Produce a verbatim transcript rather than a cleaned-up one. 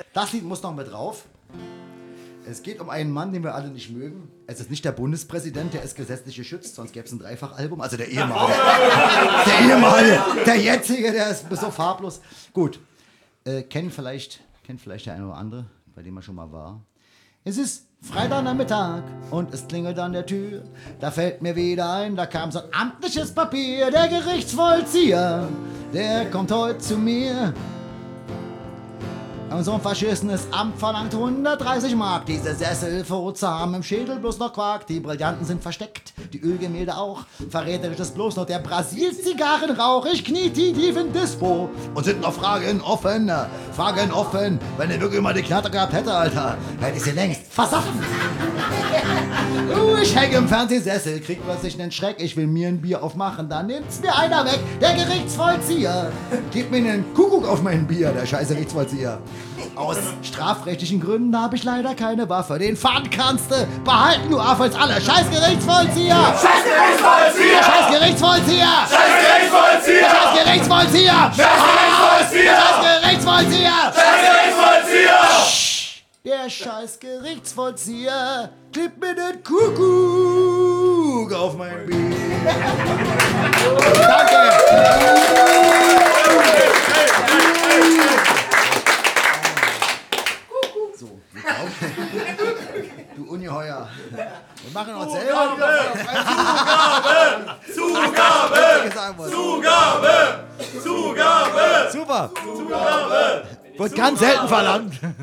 Das Lied muss noch mit drauf. Es geht um einen Mann, den wir alle nicht mögen. Es ist nicht der Bundespräsident, der ist gesetzlich geschützt, sonst gäbe es ein Dreifachalbum. Also der ehemalige. Der ehemalige. Der jetzige, der ist so farblos. Gut. Äh, kennt vielleicht, kennt vielleicht der eine oder andere, bei dem er schon mal war. Es ist Freitagnachmittag und es klingelt an der Tür. Da fällt mir wieder ein, da kam so ein amtliches Papier. Der Gerichtsvollzieher, der kommt heute zu mir. Und so ein verschissenes Amt verlangt hundertdreißig Mark. Diese Sesselfurze haben im Schädel bloß noch Quark. Die Brillanten sind versteckt, die Ölgemälde auch. Verräterisch ist bloß noch der Brasil-Zigarrenrauch. Ich knie tief in Dispo und sind noch Fragen offen. Fragen offen, wenn er wirklich mal die Knatter gehabt hätte, Alter. Hätte ich sie längst versoffen. uh, ich hänge im Fernsehsessel, krieg plötzlich einen Schreck. Ich will mir ein Bier aufmachen, da nimmt's mir einer weg. Der Gerichtsvollzieher. Gib mir einen Kuckuck auf mein Bier, der scheiße Gerichtsvollzieher. Aus strafrechtlichen Gründen habe ich leider keine Waffe. Den Pfand kannst du behalten, du Affels alle. Scheiß Gerichtsvollzieher! Scheiß Gerichtsvollzieher! Scheiß Gerichtsvollzieher! Scheiß Gerichtsvollzieher! Scheiß Gerichtsvollzieher! Scheiß Gerichtsvollzieher! Scheiß Gerichtsvollzieher! Scheiß Gerichtsvollzieher! Der scheiß Gerichtsvollzieher klippt mir den Kuckuck auf mein Bier. Danke! So, du Ungeheuer. Wir machen uns selber. Zugabe! Zugabe! Zugabe! Zugabe! Super. Zugabe! Wird ganz selten verlangt.